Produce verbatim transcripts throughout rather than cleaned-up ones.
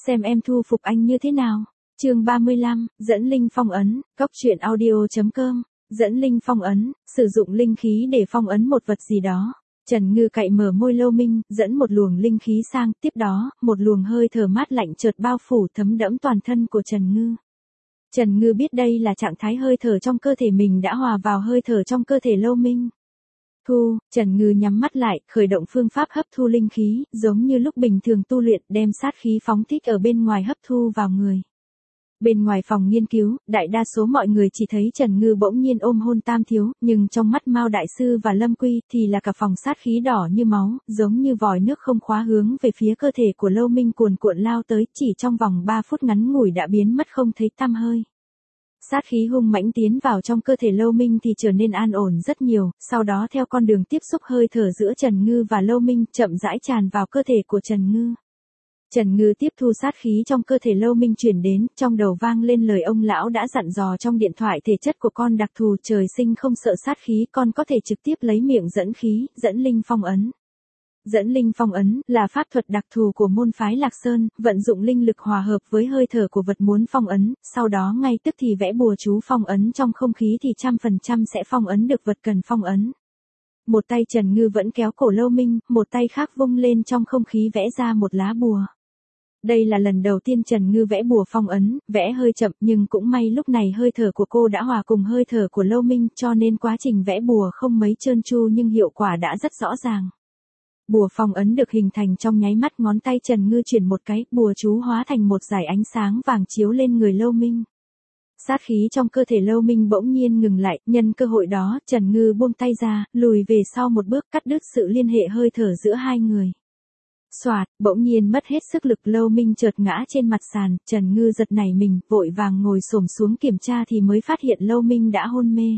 xem em thu phục anh như thế nào. Chương ba mươi lăm, dẫn linh phong ấn, cốc truyện audio chấm com, dẫn linh phong ấn, sử dụng linh khí để phong ấn một vật gì đó. Trần Ngư cạy mở môi Lâu Minh, dẫn một luồng linh khí sang, tiếp đó, một luồng hơi thở mát lạnh chợt bao phủ thấm đẫm toàn thân của Trần Ngư. Trần Ngư biết đây là trạng thái hơi thở trong cơ thể mình đã hòa vào hơi thở trong cơ thể Lâu Minh. Thu, Trần Ngư nhắm mắt lại, khởi động phương pháp hấp thu linh khí, giống như lúc bình thường tu luyện, đem sát khí phóng thích ở bên ngoài hấp thu vào người. Bên ngoài phòng nghiên cứu, đại đa số mọi người chỉ thấy Trần Ngư bỗng nhiên ôm hôn Tam Thiếu, nhưng trong mắt Mao Đại Sư và Lâm Quy thì là cả phòng sát khí đỏ như máu, giống như vòi nước không khóa hướng về phía cơ thể của Lâu Minh cuồn cuộn lao tới, chỉ trong vòng ba phút ngắn ngủi đã biến mất không thấy tăm hơi. Sát khí hung mãnh tiến vào trong cơ thể Lâu Minh thì trở nên an ổn rất nhiều, sau đó theo con đường tiếp xúc hơi thở giữa Trần Ngư và Lâu Minh chậm rãi tràn vào cơ thể của Trần Ngư. Trần Ngư tiếp thu sát khí trong cơ thể Lâu Minh chuyển đến, trong đầu vang lên lời ông lão đã dặn dò trong điện thoại, thể chất của con đặc thù, trời sinh không sợ sát khí, con có thể trực tiếp lấy miệng dẫn khí, dẫn linh phong ấn. Dẫn linh phong ấn là pháp thuật đặc thù của môn phái Lạc Sơn, vận dụng linh lực hòa hợp với hơi thở của vật muốn phong ấn, sau đó ngay tức thì vẽ bùa chú phong ấn trong không khí thì trăm phần trăm sẽ phong ấn được vật cần phong ấn. Một tay Trần Ngư vẫn kéo cổ Lâu Minh, một tay khác vung lên trong không khí vẽ ra một lá bùa. Đây là lần đầu tiên Trần Ngư vẽ bùa phong ấn, vẽ hơi chậm nhưng cũng may lúc này hơi thở của cô đã hòa cùng hơi thở của Lâu Minh cho nên quá trình vẽ bùa không mấy trơn tru nhưng hiệu quả đã rất rõ ràng. Bùa phong ấn được hình thành trong nháy mắt, ngón tay Trần Ngư chuyển một cái, bùa chú hóa thành một dải ánh sáng vàng chiếu lên người Lâu Minh. Sát khí trong cơ thể Lâu Minh bỗng nhiên ngừng lại, nhân cơ hội đó, Trần Ngư buông tay ra, lùi về sau một bước, cắt đứt sự liên hệ hơi thở giữa hai người. Soạt, bỗng nhiên mất hết sức lực, Lâu Minh chợt ngã trên mặt sàn, Trần Ngư giật nảy mình, vội vàng ngồi xổm xuống kiểm tra thì mới phát hiện Lâu Minh đã hôn mê.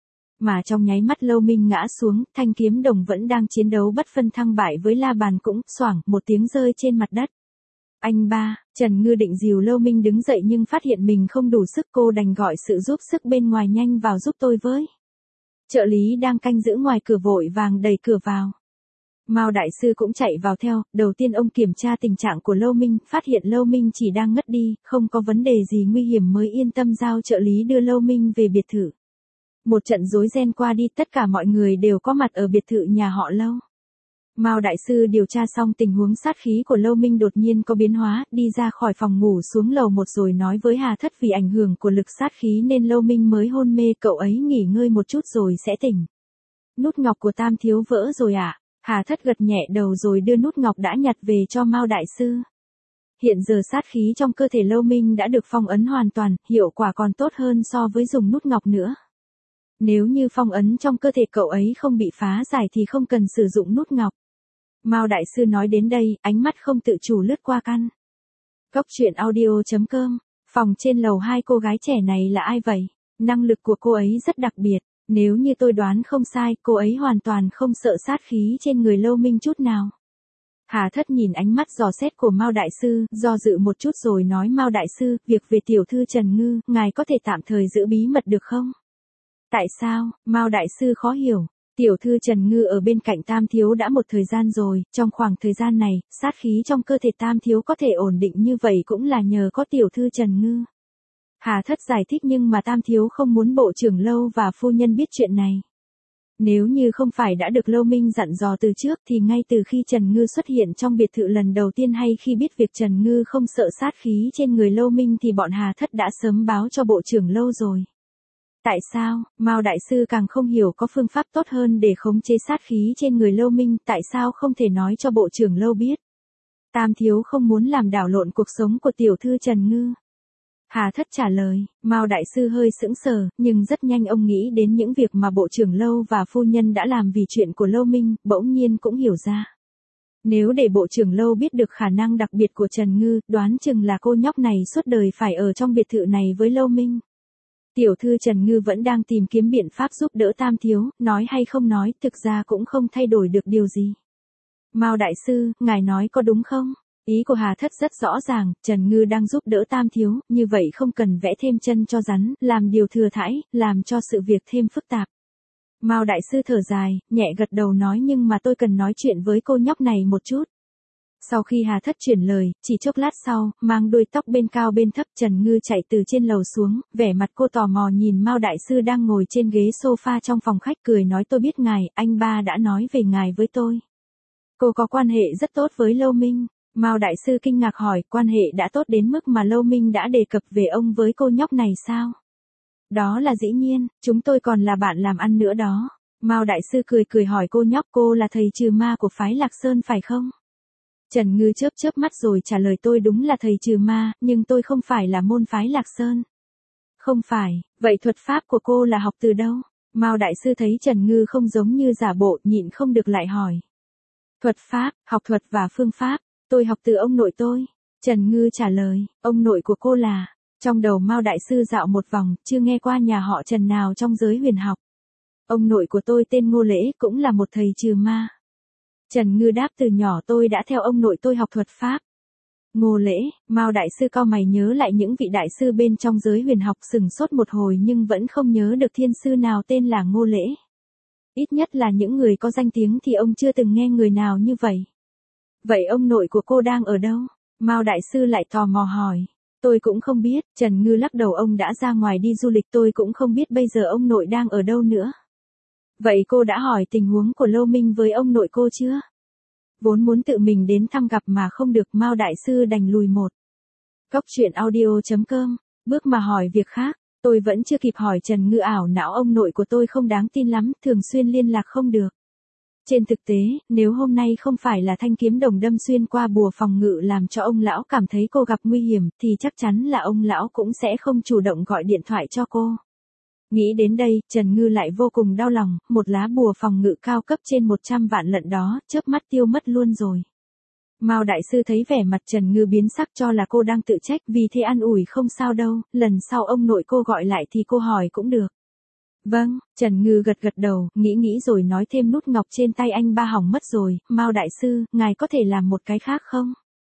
Mà trong nháy mắt Lâu Minh ngã xuống, thanh kiếm đồng vẫn đang chiến đấu bất phân thắng bại với la bàn cũng, xoảng, một tiếng rơi trên mặt đất. Anh ba, Trần Ngư định dìu Lâu Minh đứng dậy nhưng phát hiện mình không đủ sức, cô đành gọi sự giúp sức bên ngoài, nhanh vào giúp tôi với. Trợ lý đang canh giữ ngoài cửa vội vàng đẩy cửa vào. Mao Đại Sư cũng chạy vào theo, đầu tiên ông kiểm tra tình trạng của Lâu Minh, phát hiện Lâu Minh chỉ đang ngất đi, không có vấn đề gì nguy hiểm mới yên tâm giao trợ lý đưa Lâu Minh về biệt thự. Một trận rối ren qua đi, tất cả mọi người đều có mặt ở biệt thự nhà họ Lâu. Mao Đại Sư điều tra xong tình huống sát khí của Lâu Minh đột nhiên có biến hóa, đi ra khỏi phòng ngủ xuống lầu một rồi nói với Hà Thất vì ảnh hưởng của lực sát khí nên Lâu Minh mới hôn mê, cậu ấy nghỉ ngơi một chút rồi sẽ tỉnh. Nút ngọc của Tam Thiếu vỡ rồi ạ. À? Hà Thất gật nhẹ đầu rồi đưa nút ngọc đã nhặt về cho Mao Đại Sư. Hiện giờ sát khí trong cơ thể Lâu Minh đã được phong ấn hoàn toàn, hiệu quả còn tốt hơn so với dùng nút ngọc nữa. Nếu như phong ấn trong cơ thể cậu ấy không bị phá giải thì không cần sử dụng nút ngọc. Mao Đại Sư nói đến đây, ánh mắt không tự chủ lướt qua căn. Cốc truyện audio chấm com, phòng trên lầu hai cô gái trẻ này là ai vậy? Năng lực của cô ấy rất đặc biệt. Nếu như tôi đoán không sai, cô ấy hoàn toàn không sợ sát khí trên người Lâu Minh chút nào. Hà Thất nhìn ánh mắt dò xét của Mao Đại Sư, do dự một chút rồi nói, Mao Đại Sư, việc về tiểu thư Trần Ngư, ngài có thể tạm thời giữ bí mật được không? Tại sao? Mao Đại Sư khó hiểu. Tiểu thư Trần Ngư ở bên cạnh Tam Thiếu đã một thời gian rồi, trong khoảng thời gian này, sát khí trong cơ thể Tam Thiếu có thể ổn định như vậy cũng là nhờ có tiểu thư Trần Ngư. Hà Thất giải thích, nhưng mà Tam Thiếu không muốn bộ trưởng Lâu và phu nhân biết chuyện này. Nếu như không phải đã được Lâu Minh dặn dò từ trước thì ngay từ khi Trần Ngư xuất hiện trong biệt thự lần đầu tiên hay khi biết việc Trần Ngư không sợ sát khí trên người Lâu Minh thì bọn Hà Thất đã sớm báo cho bộ trưởng Lâu rồi. Tại sao? Mao Đại Sư càng không hiểu có phương pháp tốt hơn để khống chế sát khí trên người Lâu Minh, tại sao không thể nói cho bộ trưởng Lâu biết? Tam Thiếu không muốn làm đảo lộn cuộc sống của tiểu thư Trần Ngư. Hà Thất trả lời, Mao Đại Sư hơi sững sờ, nhưng rất nhanh ông nghĩ đến những việc mà bộ trưởng Lâu và phu nhân đã làm vì chuyện của Lâu Minh, bỗng nhiên cũng hiểu ra. Nếu để bộ trưởng Lâu biết được khả năng đặc biệt của Trần Ngư, đoán chừng là cô nhóc này suốt đời phải ở trong biệt thự này với Lâu Minh. Tiểu thư Trần Ngư vẫn đang tìm kiếm biện pháp giúp đỡ Tam Thiếu, nói hay không nói, thực ra cũng không thay đổi được điều gì. Mao Đại Sư, ngài nói có đúng không? Ý của Hà Thất rất rõ ràng, Trần Ngư đang giúp đỡ Tam Thiếu, như vậy không cần vẽ thêm chân cho rắn, làm điều thừa thãi, làm cho sự việc thêm phức tạp. Mao Đại Sư thở dài, nhẹ gật đầu nói, nhưng mà tôi cần nói chuyện với cô nhóc này một chút. Sau khi Hà Thất chuyển lời, chỉ chốc lát sau, mang đuôi tóc bên cao bên thấp Trần Ngư chạy từ trên lầu xuống, vẻ mặt cô tò mò nhìn Mao đại sư đang ngồi trên ghế sofa trong phòng khách cười nói tôi biết ngài, anh ba đã nói về ngài với tôi. Cô có quan hệ rất tốt với Lâu Minh. Mao đại sư kinh ngạc hỏi, quan hệ đã tốt đến mức mà Lâu Minh đã đề cập về ông với cô nhóc này sao? Đó là dĩ nhiên, chúng tôi còn là bạn làm ăn nữa đó. Mao đại sư cười cười hỏi cô nhóc cô là thầy trừ ma của phái Lạc Sơn phải không? Trần Ngư chớp chớp mắt rồi trả lời tôi đúng là thầy trừ ma, nhưng tôi không phải là môn phái Lạc Sơn. Không phải, vậy thuật pháp của cô là học từ đâu? Mao đại sư thấy Trần Ngư không giống như giả bộ, nhịn không được lại hỏi. Thuật pháp, học thuật và phương pháp, tôi học từ ông nội tôi. Trần Ngư trả lời, ông nội của cô là... Trong đầu Mao đại sư dạo một vòng, chưa nghe qua nhà họ Trần nào trong giới huyền học. Ông nội của tôi tên Ngô Lễ, cũng là một thầy trừ ma. Trần Ngư đáp từ nhỏ tôi đã theo ông nội tôi học thuật pháp. Ngô Lễ, Mao đại sư cau mày nhớ lại những vị đại sư bên trong giới huyền học sừng sốt một hồi nhưng vẫn không nhớ được thiên sư nào tên là Ngô Lễ. Ít nhất là những người có danh tiếng thì ông chưa từng nghe người nào như vậy. Vậy ông nội của cô đang ở đâu? Mao đại sư lại tò mò hỏi. Tôi cũng không biết, Trần Ngư lắc đầu ông đã ra ngoài đi du lịch tôi cũng không biết bây giờ ông nội đang ở đâu nữa. Vậy cô đã hỏi tình huống của Lâu Minh với ông nội cô chưa? Vốn muốn tự mình đến thăm gặp mà không được Mao đại sư đành lùi một. Cóc truyện audio chấm com, bước mà hỏi việc khác, tôi vẫn chưa kịp hỏi Trần Ngư ảo não ông nội của tôi không đáng tin lắm, thường xuyên liên lạc không được. Trên thực tế, nếu hôm nay không phải là thanh kiếm đồng đâm xuyên qua bùa phòng ngự làm cho ông lão cảm thấy cô gặp nguy hiểm thì chắc chắn là ông lão cũng sẽ không chủ động gọi điện thoại cho cô. Nghĩ đến đây, Trần Ngư lại vô cùng đau lòng, một lá bùa phòng ngự cao cấp trên một trăm vạn lận đó, chớp mắt tiêu mất luôn rồi. Mao đại sư thấy vẻ mặt Trần Ngư biến sắc cho là cô đang tự trách vì thế an ủi không sao đâu, lần sau ông nội cô gọi lại thì cô hỏi cũng được. Vâng, Trần Ngư gật gật đầu, nghĩ nghĩ rồi nói thêm nút ngọc trên tay anh ba hỏng mất rồi, Mao đại sư, ngài có thể làm một cái khác không?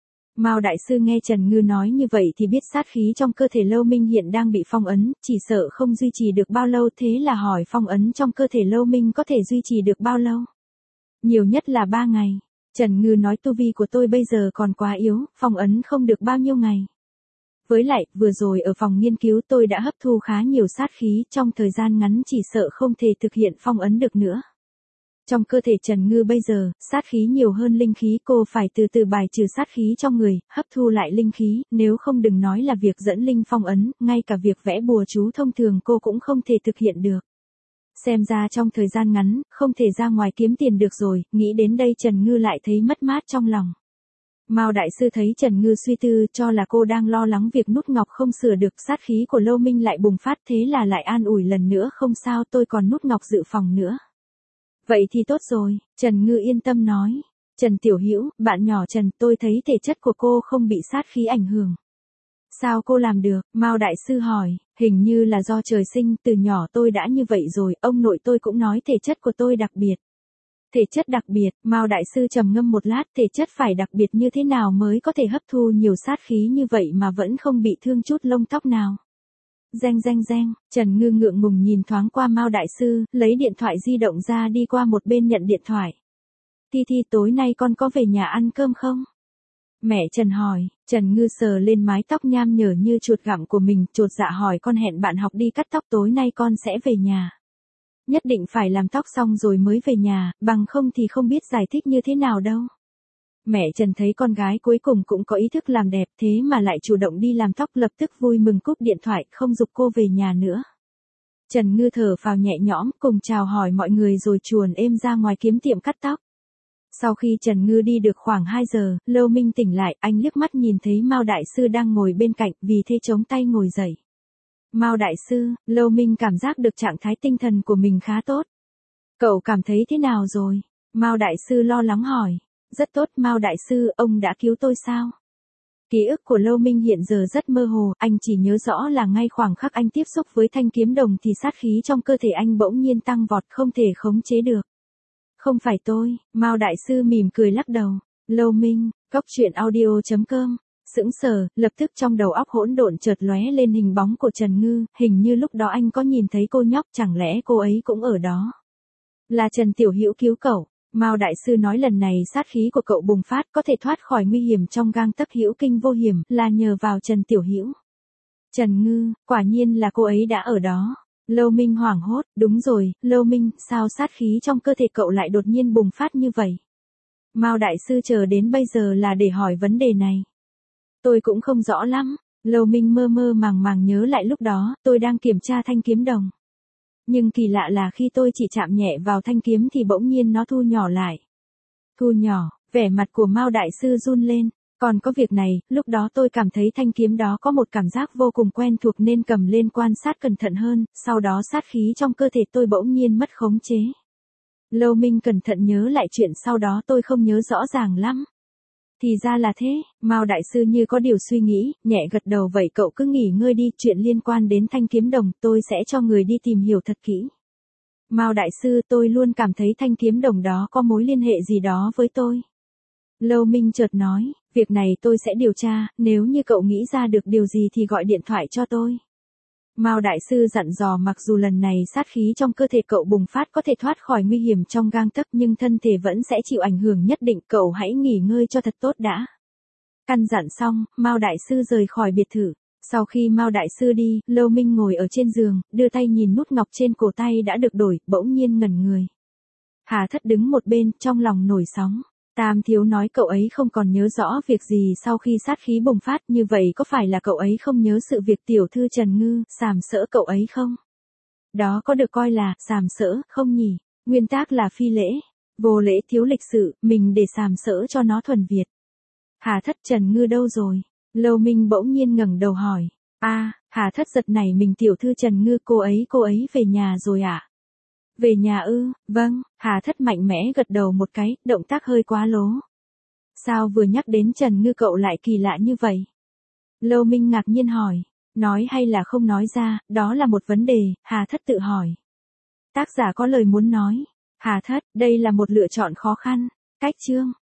Mao đại sư nghe Trần Ngư nói như vậy thì biết sát khí trong cơ thể Lâu Minh hiện đang bị phong ấn, chỉ sợ không duy trì được bao lâu thế là hỏi phong ấn trong cơ thể Lâu Minh có thể duy trì được bao lâu? Nhiều nhất là ba ngày. Trần Ngư nói tu vi của tôi bây giờ còn quá yếu, phong ấn không được bao nhiêu ngày. Với lại, vừa rồi ở phòng nghiên cứu tôi đã hấp thu khá nhiều sát khí, trong thời gian ngắn chỉ sợ không thể thực hiện phong ấn được nữa. Trong cơ thể Trần Ngư bây giờ, sát khí nhiều hơn linh khí, cô phải từ từ bài trừ sát khí trong người, hấp thu lại linh khí, nếu không đừng nói là việc dẫn linh phong ấn, ngay cả việc vẽ bùa chú thông thường cô cũng không thể thực hiện được. Xem ra trong thời gian ngắn, không thể ra ngoài kiếm tiền được rồi, nghĩ đến đây Trần Ngư lại thấy mất mát trong lòng. Mao đại sư thấy Trần Ngư suy tư cho là cô đang lo lắng việc nút ngọc không sửa được, sát khí của Lâu Minh lại bùng phát thế là lại an ủi lần nữa không sao tôi còn nút ngọc dự phòng nữa. Vậy thì tốt rồi, Trần Ngư yên tâm nói. Trần Tiểu Hữu, bạn nhỏ Trần, tôi thấy thể chất của cô không bị sát khí ảnh hưởng. Sao cô làm được? Mao đại sư hỏi, hình như là do trời sinh, từ nhỏ tôi đã như vậy rồi, ông nội tôi cũng nói thể chất của tôi đặc biệt. Thể chất đặc biệt, Mao đại sư trầm ngâm một lát, thể chất phải đặc biệt như thế nào mới có thể hấp thu nhiều sát khí như vậy mà vẫn không bị thương chút lông tóc nào. Reng reng reng, Trần Ngư ngượng ngùng nhìn thoáng qua Mao đại sư, lấy điện thoại di động ra đi qua một bên nhận điện thoại. Thi Thi tối nay con có về nhà ăn cơm không? Mẹ Trần hỏi, Trần Ngư sờ lên mái tóc nham nhở như chuột gặm của mình, chột dạ hỏi con hẹn bạn học đi cắt tóc tối nay con sẽ về nhà. Nhất định phải làm tóc xong rồi mới về nhà, bằng không thì không biết giải thích như thế nào đâu. Mẹ Trần thấy con gái cuối cùng cũng có ý thức làm đẹp thế mà lại chủ động đi làm tóc lập tức vui mừng cúp điện thoại không giục cô về nhà nữa. Trần Ngư thở phào nhẹ nhõm cùng chào hỏi mọi người rồi chuồn êm ra ngoài kiếm tiệm cắt tóc. Sau khi Trần Ngư đi được khoảng hai giờ, Lâu Minh tỉnh lại, anh liếc mắt nhìn thấy Mao đại sư đang ngồi bên cạnh, vì thế chống tay ngồi dậy. Mao đại sư, Lâu Minh cảm giác được trạng thái tinh thần của mình khá tốt. Cậu cảm thấy thế nào rồi? Mao đại sư lo lắng hỏi. Rất tốt Mao đại sư, ông đã cứu tôi sao? Ký ức của Lâu Minh hiện giờ rất mơ hồ, anh chỉ nhớ rõ là ngay khoảng khắc anh tiếp xúc với thanh kiếm đồng thì sát khí trong cơ thể anh bỗng nhiên tăng vọt không thể khống chế được. Không phải tôi, Mao đại sư mỉm cười lắc đầu. Lâu Minh, cóc truyện audio chấm com. Sững sờ, lập tức trong đầu óc hỗn độn chợt lóe lên hình bóng của Trần Ngư, hình như lúc đó anh có nhìn thấy cô nhóc, chẳng lẽ cô ấy cũng ở đó? Là Trần Tiểu Hữu cứu cậu. Mao đại sư nói lần này sát khí của cậu bùng phát có thể thoát khỏi nguy hiểm trong gang tấc hữu kinh vô hiểm là nhờ vào Trần Tiểu Hữu. Trần Ngư, quả nhiên là cô ấy đã ở đó. Lâu Minh hoảng hốt, đúng rồi, Lâu Minh, sao sát khí trong cơ thể cậu lại đột nhiên bùng phát như vậy? Mao đại sư chờ đến bây giờ là để hỏi vấn đề này. Tôi cũng không rõ lắm. Lâu Minh mơ mơ màng màng nhớ lại lúc đó, tôi đang kiểm tra thanh kiếm đồng. Nhưng kỳ lạ là khi tôi chỉ chạm nhẹ vào thanh kiếm thì bỗng nhiên nó thu nhỏ lại. Thu nhỏ, vẻ mặt của Mao đại sư run lên. Còn có việc này, lúc đó tôi cảm thấy thanh kiếm đó có một cảm giác vô cùng quen thuộc nên cầm lên quan sát cẩn thận hơn, sau đó sát khí trong cơ thể tôi bỗng nhiên mất khống chế. Lâu Minh cẩn thận nhớ lại chuyện sau đó tôi không nhớ rõ ràng lắm. Thì ra là thế, Mao đại sư như có điều suy nghĩ, nhẹ gật đầu vậy cậu cứ nghỉ ngơi đi, chuyện liên quan đến thanh kiếm đồng tôi sẽ cho người đi tìm hiểu thật kỹ. Mao đại sư tôi luôn cảm thấy thanh kiếm đồng đó có mối liên hệ gì đó với tôi. Lâu Minh chợt nói, việc này tôi sẽ điều tra, nếu như cậu nghĩ ra được điều gì thì gọi điện thoại cho tôi. Mao đại sư dặn dò mặc dù lần này sát khí trong cơ thể cậu bùng phát có thể thoát khỏi nguy hiểm trong gang tấc nhưng thân thể vẫn sẽ chịu ảnh hưởng nhất định, cậu hãy nghỉ ngơi cho thật tốt đã. Căn dặn xong, Mao đại sư rời khỏi biệt thự. Sau khi Mao đại sư đi, Lâu Minh ngồi ở trên giường, đưa tay nhìn nút ngọc trên cổ tay đã được đổi, bỗng nhiên ngẩn người. Hà Thất đứng một bên, trong lòng nổi sóng. Tam thiếu nói cậu ấy không còn nhớ rõ việc gì sau khi sát khí bùng phát, như vậy có phải là cậu ấy không nhớ sự việc tiểu thư Trần Ngư sàm sỡ cậu ấy không? Đó có được coi là sàm sỡ không nhỉ? Nguyên tắc là phi lễ, vô lễ thiếu lịch sự, mình để sàm sỡ cho nó thuần Việt. Hà Thất Trần Ngư đâu rồi? Lâu Minh bỗng nhiên ngẩng đầu hỏi. A, à, Hà Thất giật nảy mình, tiểu thư Trần Ngư cô ấy cô ấy về nhà rồi ạ? À? Về nhà ư, vâng, Hà Thất mạnh mẽ gật đầu một cái, động tác hơi quá lố. Sao vừa nhắc đến Trần Ngư cậu lại kỳ lạ như vậy? Lâu Minh ngạc nhiên hỏi, nói hay là không nói ra, đó là một vấn đề, Hà Thất tự hỏi. Tác giả có lời muốn nói, Hà Thất, đây là một lựa chọn khó khăn, cách chương.